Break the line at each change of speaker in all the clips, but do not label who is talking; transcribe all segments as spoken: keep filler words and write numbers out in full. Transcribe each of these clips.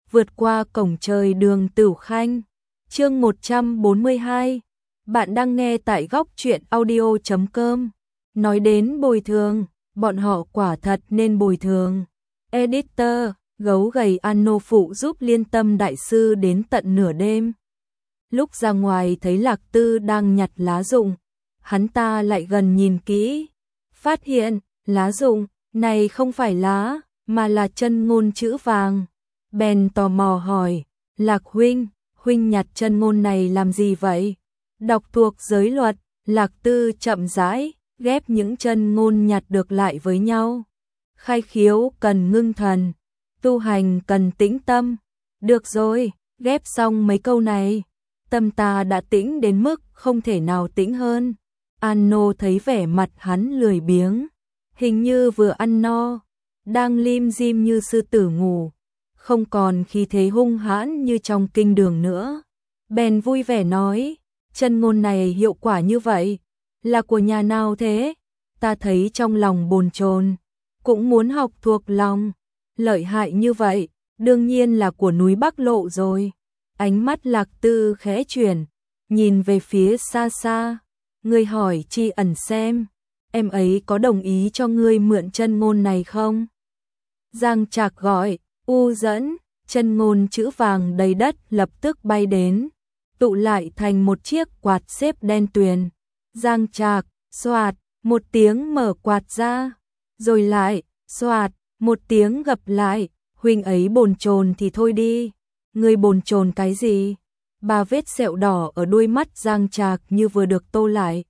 vượt qua cổng trời Đường Tửu Khanh. Chương một trăm bốn mươi hai. Bạn đang nghe tại góc truyện audio chấm com. Nói đến bồi thường, bọn họ quả thật nên bồi thường. Editor, gấu gầy Anno phụ giúp Liên Tâm đại sư đến tận nửa đêm. Lúc ra ngoài thấy Lạc Tư đang nhặt lá rụng, hắn ta lại gần nhìn kỹ, phát hiện lá rụng này không phải lá, mà là chân ngôn chữ vàng. Bèn tò mò hỏi, Lạc huynh, huynh nhặt chân ngôn này làm gì vậy? Đọc thuộc giới luật, Lạc Tư chậm rãi ghép những chân ngôn nhặt được lại với nhau. Khai khiếu cần ngưng thần, tu hành cần tĩnh tâm. Được rồi, ghép xong mấy câu này, tâm ta đã tĩnh đến mức không thể nào tĩnh hơn. Anno thấy vẻ mặt hắn lười biếng, hình như vừa ăn no, đang lim dim như sư tử ngủ, không còn khí thế hung hãn như trong kinh đường nữa. Bèn vui vẻ nói, chân ngôn này hiệu quả như vậy, là của nhà nào thế? Ta thấy trong lòng bồn chồn, cũng muốn học thuộc lòng. Lợi hại như vậy, đương nhiên là của núi Bắc Lộ rồi. Ánh mắt Lạc Tư khẽ chuyển, nhìn về phía xa xa. Ngươi hỏi Tri Ẩn xem, em ấy có đồng ý cho ngươi mượn chân ngôn này không? Giang Trạc gọi, U dẫn, chân ngôn chữ vàng đầy đất lập tức bay đến, tụ lại thành một chiếc quạt xếp đen tuyền. Giang Trạc, xoạt, một tiếng mở quạt ra, rồi lại, xoạt, một tiếng gập lại. Huynh ấy bồn chồn thì thôi đi, ngươi bồn chồn cái gì? Ba vết sẹo đỏ ở đuôi mắt Giang Trạc như vừa được tô lại.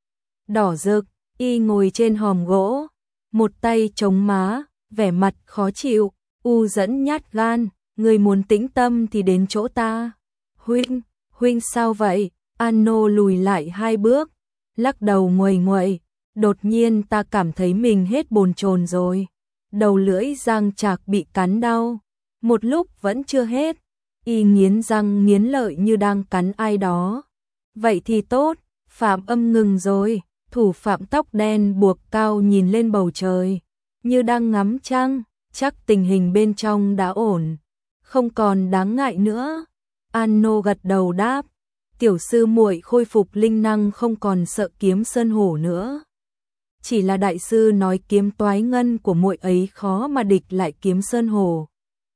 Đỏ rực, y ngồi trên hòm gỗ, một tay chống má, vẻ mặt khó chịu. U dẫn nhát gan, ngươi muốn tĩnh tâm thì đến chỗ ta. Huynh, huynh sao vậy? Anno lùi lại hai bước, lắc đầu nguầy nguậy. Đột nhiên ta cảm thấy mình hết bồn chồn rồi. Đầu lưỡi Giang Trạc bị cắn đau, một lúc vẫn chưa hết. Y nghiến răng nghiến lợi như đang cắn ai đó. Vậy thì tốt, Phạm Âm ngừng rồi. Thủ phạm tóc đen buộc cao nhìn lên bầu trời, như đang ngắm trăng. Chắc tình hình bên trong đã ổn, không còn đáng ngại nữa. Anno gật đầu đáp, tiểu sư muội khôi phục linh năng không còn sợ kiếm sơn hổ nữa. Chỉ là đại sư nói kiếm toái ngân của muội ấy khó mà địch lại kiếm sơn hổ,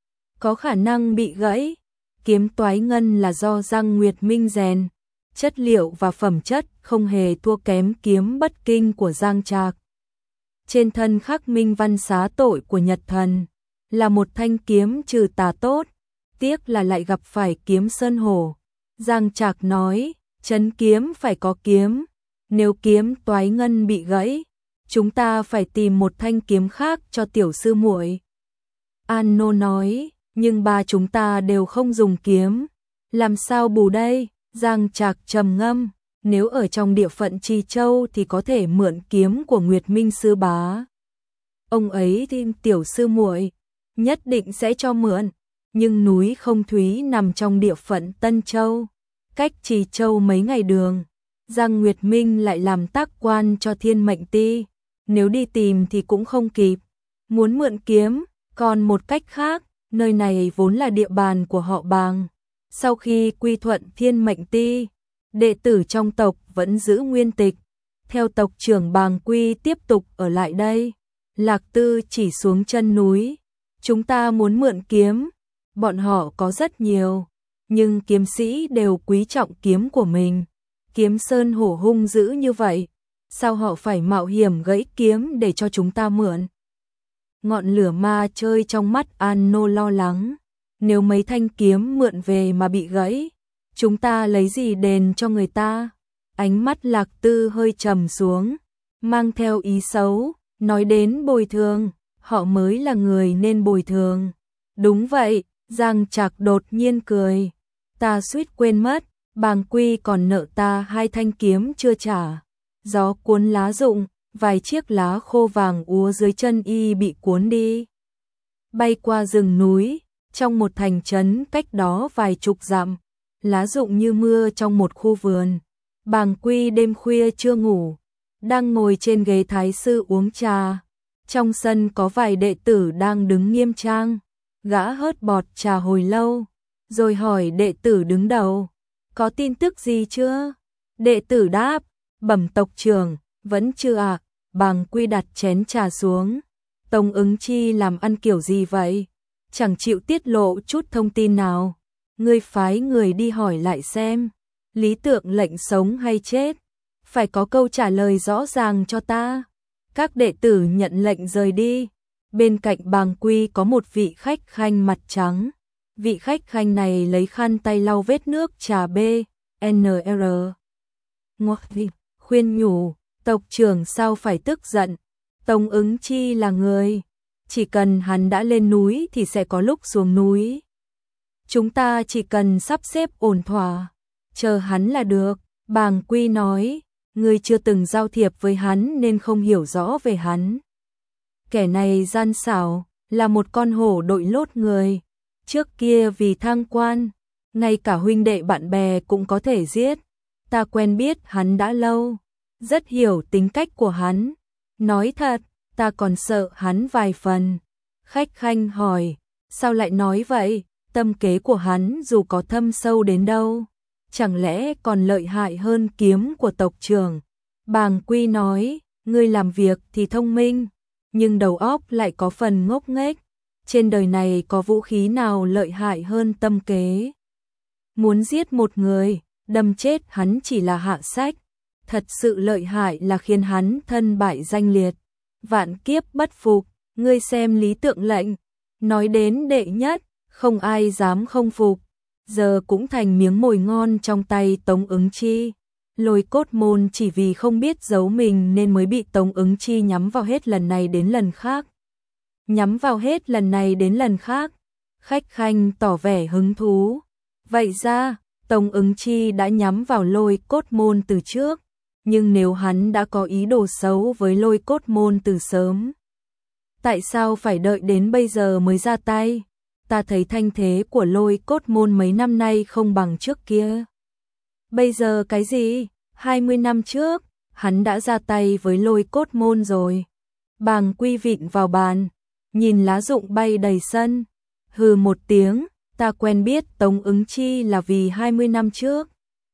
có khả năng bị gãy. Kiếm toái ngân là do Giang Nguyệt Minh rèn, chất liệu và phẩm chất không hề thua kém kiếm bất kinh của Giang Trạc. Trên thân khắc minh văn xá tội của Nhật Thần, là một thanh kiếm trừ tà tốt, tiếc là lại gặp phải kiếm sơn hổ. Giang Trạc nói, trấn kiếm phải có kiếm, nếu kiếm toái ngân bị gãy, chúng ta phải tìm một thanh kiếm khác cho tiểu sư muội. Anno nói, nhưng ba chúng ta đều không dùng kiếm, làm sao bù đây? Giang Trạc trầm ngâm, nếu ở trong địa phận Trì Châu thì có thể mượn kiếm của Nguyệt Minh sư bá. Ông ấy thì tiểu sư muội nhất định sẽ cho mượn, nhưng núi Không Thúy nằm trong địa phận Tân Châu, cách Trì Châu mấy ngày đường. Giang Nguyệt Minh lại làm tác quan cho Thiên Mệnh Ti, nếu đi tìm thì cũng không kịp. Muốn mượn kiếm, còn một cách khác, nơi này vốn là địa bàn của họ Bàng. Sau khi quy thuận Thiên Mệnh Ti, đệ tử trong tộc vẫn giữ nguyên tịch, theo tộc trưởng Bàng Quy tiếp tục ở lại đây. Lạc Tư chỉ xuống chân núi, chúng ta muốn mượn kiếm, bọn họ có rất nhiều, nhưng kiếm sĩ đều quý trọng kiếm của mình. Kiếm sơn hổ hung dữ như vậy, sao họ phải mạo hiểm gãy kiếm để cho chúng ta mượn? Ngọn lửa ma chơi trong mắt Anno lo lắng, nếu mấy thanh kiếm mượn về mà bị gãy, chúng ta lấy gì đền cho người ta? Ánh mắt Lạc Tư hơi trầm xuống, mang theo ý xấu, nói đến bồi thường, họ mới là người nên bồi thường. Đúng vậy, Giang Trạc đột nhiên cười, ta suýt quên mất, Bàng Quy còn nợ ta hai thanh kiếm chưa trả. Gió cuốn lá rụng, vài chiếc lá khô vàng úa dưới chân y bị cuốn đi, bay qua rừng núi, trong một thành trấn cách đó vài chục dặm. Lá rụng như mưa trong một khu vườn. Bàng Quy đêm khuya chưa ngủ, đang ngồi trên ghế thái sư uống trà. Trong sân có vài đệ tử đang đứng nghiêm trang, Gã hớt bọt trà hồi lâu, rồi hỏi đệ tử đứng đầu, có tin tức gì chưa? Đệ tử đáp, bẩm tộc trưởng, vẫn chưa ạ. À. Bàng Quy đặt chén trà xuống. Tông Ứng Chi làm ăn kiểu gì vậy? Chẳng chịu tiết lộ chút thông tin nào. Ngươi phái người đi hỏi lại xem, Lý Tượng Lệnh sống hay chết? Phải có câu trả lời rõ ràng cho ta. Các đệ tử nhận lệnh rời đi. Bên cạnh Bàng Quy có một vị khách khanh mặt trắng. Vị khách khanh này lấy khăn tay lau vết nước trà B, N R. Ngoắc khuyên nhủ, tộc trưởng sao phải tức giận? Tông Ứng Chi là người, chỉ cần hắn đã lên núi thì sẽ có lúc xuống núi. Chúng ta chỉ cần sắp xếp ổn thỏa, chờ hắn là được. Bàng Quy nói, ngươi chưa từng giao thiệp với hắn nên không hiểu rõ về hắn. Kẻ này gian xảo, là một con hổ đội lốt người. Trước kia vì thăng quan, ngay cả huynh đệ bạn bè cũng có thể giết. Ta quen biết hắn đã lâu, rất hiểu tính cách của hắn. Nói thật, ta còn sợ hắn vài phần. Khách khanh hỏi, sao lại nói vậy? Tâm kế của hắn dù có thâm sâu đến đâu, chẳng lẽ còn lợi hại hơn kiếm của tộc trưởng? Bàng Quy nói, ngươi làm việc thì thông minh, nhưng đầu óc lại có phần ngốc nghếch. Trên đời này có vũ khí nào lợi hại hơn tâm kế? Muốn giết một người, đâm chết hắn chỉ là hạ sách. Thật sự lợi hại là khiến hắn thân bại danh liệt, vạn kiếp bất phục. Ngươi xem Lý Tượng Lệnh, nói đến đệ nhất, không ai dám không phục. Giờ cũng thành miếng mồi ngon trong tay Tống Ứng Chi. Lôi Cốt Môn chỉ vì không biết giấu mình nên mới bị Tống Ứng Chi nhắm vào hết lần này đến lần khác. Nhắm vào hết lần này đến lần khác. Khách khanh tỏ vẻ hứng thú. Vậy ra, Tống Ứng Chi đã nhắm vào Lôi Cốt Môn từ trước. Nhưng nếu hắn đã có ý đồ xấu với Lôi Cốt Môn từ sớm, tại sao phải đợi đến bây giờ mới ra tay? Ta thấy thanh thế của Lôi Cốt Môn mấy năm nay không bằng trước kia. Bây giờ cái gì? hai mươi năm trước, hắn đã ra tay với Lôi Cốt Môn rồi. Bàng Quy vịn vào bàn, nhìn lá rụng bay đầy sân. Hừ một tiếng, ta quen biết Tống Ứng Chi là vì hai mươi năm trước.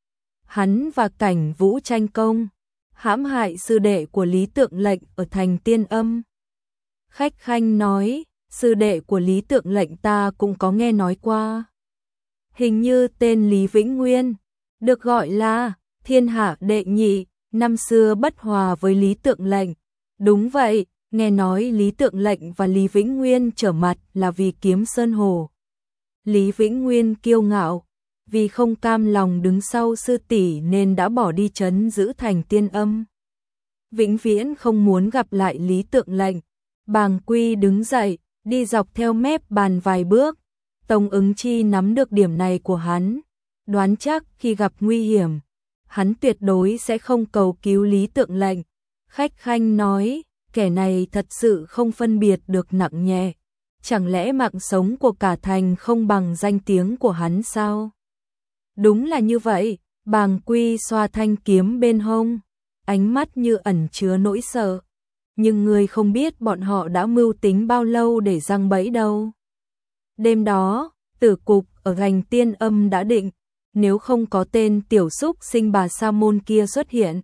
Hắn và Cảnh Vũ tranh công, hãm hại sư đệ của Lý Tượng Lệnh ở thành Tiên Âm. Khách khanh nói, sư đệ của Lý Tượng Lệnh ta cũng có nghe nói qua. Hình như tên Lý Vĩnh Nguyên, được gọi là thiên hạ đệ nhị, năm xưa bất hòa với Lý Tượng Lệnh. Đúng vậy, nghe nói Lý Tượng Lệnh và Lý Vĩnh Nguyên trở mặt là vì kiếm Sơn Hồ. Lý Vĩnh Nguyên kiêu ngạo, vì không cam lòng đứng sau sư tỷ nên đã bỏ đi trấn giữ thành Tiên Âm. Vĩnh viễn không muốn gặp lại Lý Tượng Lệnh. Bàng Quy đứng dậy, đi dọc theo mép bàn vài bước. Tống Ứng Chi nắm được điểm này của hắn, đoán chắc khi gặp nguy hiểm, hắn tuyệt đối sẽ không cầu cứu Lý Tượng Lệnh. Khách khanh nói, kẻ này thật sự không phân biệt được nặng nhẹ. Chẳng lẽ mạng sống của cả thành không bằng danh tiếng của hắn sao? Đúng là như vậy. Bàng Quy xoa thanh kiếm bên hông, ánh mắt như ẩn chứa nỗi sợ. Nhưng người không biết bọn họ đã mưu tính bao lâu để giăng bẫy đâu. Đêm đó, tử cục ở thành Tiên Âm đã định, nếu không có tên tiểu xúc sinh bà sa môn kia xuất hiện,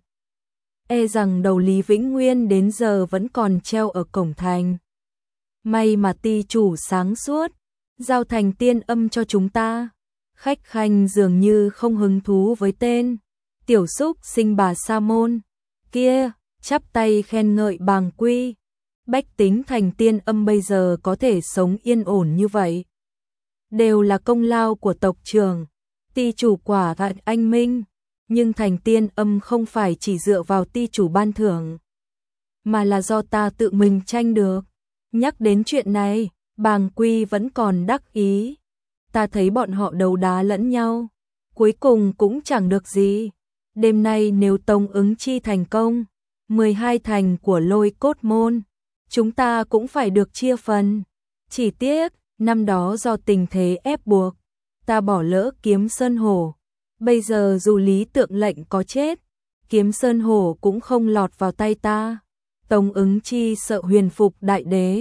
e rằng đầu Lý Vĩnh Nguyên đến giờ vẫn còn treo ở cổng thành. May mà ty chủ sáng suốt, giao thành Tiên Âm cho chúng ta. Khách khanh dường như không hứng thú với tên tiểu xúc sinh bà sa môn kia, chắp tay khen ngợi Bàng Quy. Bách tính thành Tiên Âm bây giờ có thể sống yên ổn như vậy, đều là công lao của tộc trưởng. Ty chủ quả thật anh minh, nhưng thành Tiên Âm không phải chỉ dựa vào ty chủ ban thưởng, mà là do ta tự mình tranh được. Nhắc đến chuyện này, Bàng Quy vẫn còn đắc ý. Ta thấy bọn họ đấu đá lẫn nhau, cuối cùng cũng chẳng được gì. Đêm nay nếu Tống Ứng Chi thành công, mười hai thành của Lôi Cốt Môn, chúng ta cũng phải được chia phần. Chỉ tiếc, năm đó do tình thế ép buộc, ta bỏ lỡ kiếm Sơn Hổ. Bây giờ dù Lý Tượng Lệnh có chết, kiếm Sơn Hổ cũng không lọt vào tay ta. Tống Ứng Chi sợ huyền phục đại đế,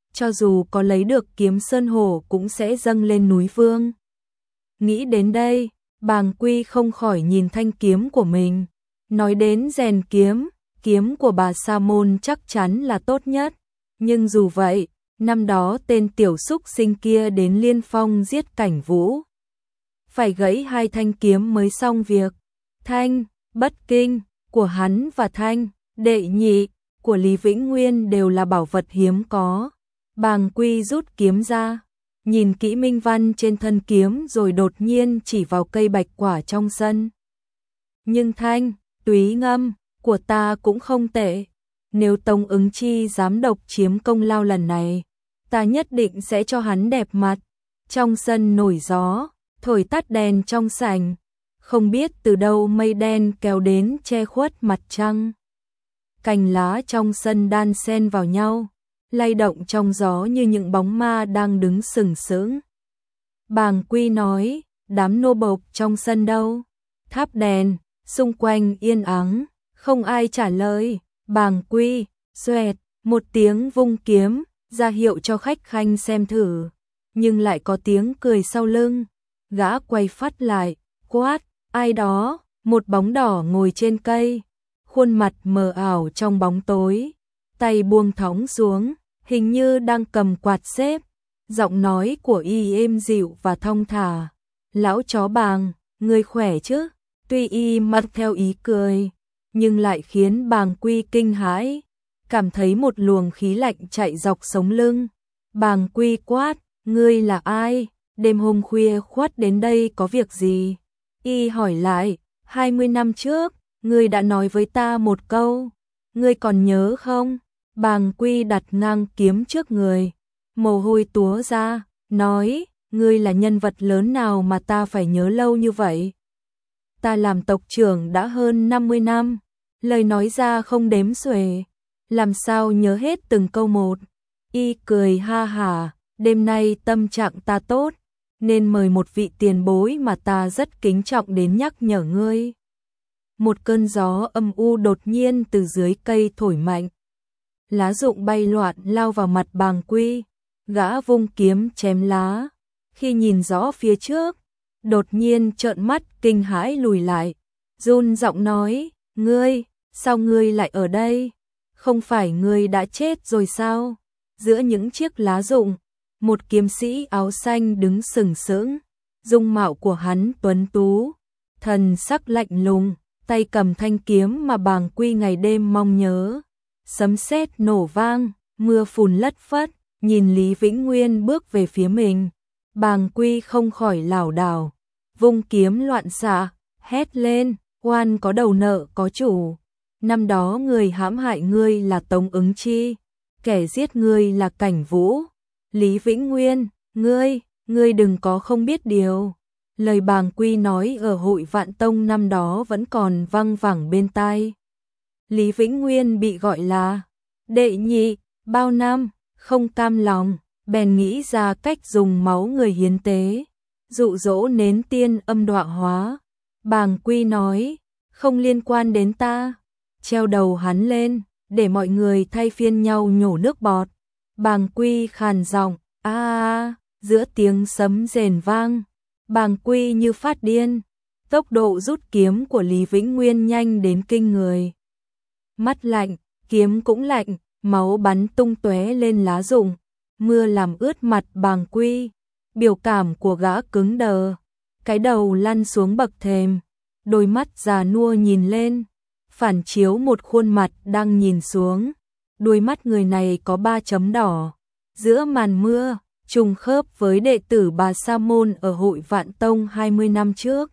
cho dù có lấy được kiếm sơn hổ cũng sẽ dâng lên núi vương. Nghĩ đến đây, Bàng Quy không khỏi nhìn thanh kiếm của mình. Nói đến rèn kiếm, kiếm của bà Sa Môn chắc chắn là tốt nhất. Nhưng dù vậy, năm đó tên tiểu súc sinh kia đến Liên Phong giết Cảnh Vũ. Phải gãy hai thanh kiếm mới xong việc. Thanh, bất kinh, của hắn và thanh, đệ nhị, của Lý Vĩnh Nguyên đều là bảo vật hiếm có. Bàng Quy rút kiếm ra, nhìn kỹ minh văn trên thân kiếm rồi đột nhiên chỉ vào cây bạch quả trong sân. Nhưng thanh, túy ngâm, của ta cũng không tệ. Nếu Tống Ứng Chi dám độc chiếm công lao lần này, ta nhất định sẽ cho hắn đẹp mặt. Trong sân nổi gió, thổi tắt đèn trong sảnh. Không biết từ đâu mây đen kéo đến che khuất mặt trăng. Cành lá trong sân đan xen vào nhau, lay động trong gió như những bóng ma đang đứng sừng sững. Bàng Quy nói, đám nô bộc trong sân đâu? Thắp đèn, xung quanh yên ắng, không ai trả lời. Bàng Quy, xoẹt, một tiếng vung kiếm, ra hiệu cho khách khanh xem thử. Nhưng lại có tiếng cười sau lưng. Gã quay phát lại, quát, ai đó? Một bóng đỏ ngồi trên cây, khuôn mặt mờ ảo trong bóng tối, tay buông thõng xuống, hình như đang cầm quạt xếp. Giọng nói của y êm dịu và thong thả. Lão chó Bàng, ngươi khỏe chứ? Tuy y mặt theo ý cười, nhưng lại khiến Bàng Quy kinh hãi, cảm thấy một luồng khí lạnh chạy dọc sống lưng. Bàng Quy quát, ngươi là ai? Đêm hôm khuya khoắt đến đây có việc gì? Y hỏi lại, hai mươi năm trước, ngươi đã nói với ta một câu, ngươi còn nhớ không? Bàng Quy đặt ngang kiếm trước người, mồ hôi túa ra, nói, ngươi là nhân vật lớn nào mà ta phải nhớ lâu như vậy? Ta làm tộc trưởng đã hơn năm mươi năm, lời nói ra không đếm xuể, làm sao nhớ hết từng câu một. Y cười ha hả, đêm nay tâm trạng ta tốt, nên mời một vị tiền bối mà ta rất kính trọng đến nhắc nhở ngươi. Một cơn gió âm u đột nhiên từ dưới cây thổi mạnh. Lá rụng bay loạn lao vào mặt Bàng Quy, gã vung kiếm chém lá. Khi nhìn rõ phía trước, đột nhiên trợn mắt kinh hãi lùi lại, run giọng nói, ngươi, sao ngươi lại ở đây? Không phải ngươi đã chết rồi sao? Giữa những chiếc lá rụng, một kiếm sĩ áo xanh đứng sừng sững, dung mạo của hắn tuấn tú, thần sắc lạnh lùng, tay cầm thanh kiếm mà Bàng Quy ngày đêm mong nhớ. Sấm sét nổ vang, mưa phùn lất phất, nhìn Lý Vĩnh Nguyên bước về phía mình. Bàng Quy không khỏi lảo đảo, vung kiếm loạn xạ, hét lên, oan có đầu nợ có chủ. Năm đó người hãm hại ngươi là Tống Ứng Chi, kẻ giết ngươi là Cảnh Vũ. Lý Vĩnh Nguyên, ngươi, ngươi đừng có không biết điều. Lời Bàng Quy nói ở hội Vạn Tông năm đó vẫn còn văng vẳng bên tai. Lý Vĩnh Nguyên bị gọi là đệ nhị, bao năm, không cam lòng, bèn nghĩ ra cách dùng máu người hiến tế, dụ dỗ nến tiên âm đọa hóa. Bàng Quy nói, không liên quan đến ta, treo đầu hắn lên, để mọi người thay phiên nhau nhổ nước bọt. Bàng Quy khàn giọng, a a, giữa tiếng sấm rền vang, Bàng Quy như phát điên, tốc độ rút kiếm của Lý Vĩnh Nguyên nhanh đến kinh người. Mắt lạnh, kiếm cũng lạnh, máu bắn tung tóe lên lá rụng, mưa làm ướt mặt Bàng Quy, biểu cảm của gã cứng đờ, cái đầu lăn xuống bậc thềm, đôi mắt già nua nhìn lên, phản chiếu một khuôn mặt đang nhìn xuống. Đuôi mắt người này có ba chấm đỏ, giữa màn mưa, trùng khớp với đệ tử bà Sa Môn ở hội Vạn Tông hai mươi năm trước.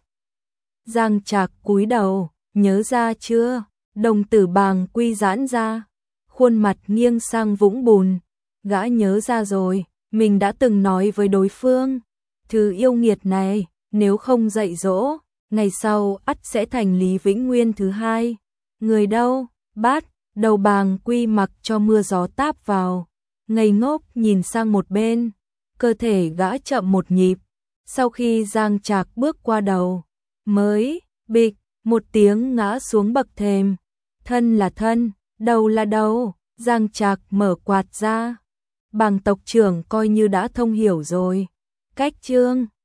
Giang Trạc cúi đầu, nhớ ra chưa? Đồng tử Bàng Quy giãn ra, khuôn mặt nghiêng sang vũng bùn. Gã nhớ ra rồi, mình đã từng nói với đối phương, thứ yêu nghiệt này, nếu không dạy dỗ, ngày sau ắt sẽ thành Lý Vĩnh Nguyên thứ hai. Người đâu? Bát. Đầu Bàng Quy mặc cho mưa gió táp vào, ngây ngốc nhìn sang một bên, cơ thể gã chậm một nhịp. Sau khi Giang Trạc bước qua đầu, mới, bịch, một tiếng ngã xuống bậc thềm. Thân là thân, đầu là đầu, Giang Trạc mở quạt ra, Bàng tộc trưởng coi như đã thông hiểu rồi. Cách chương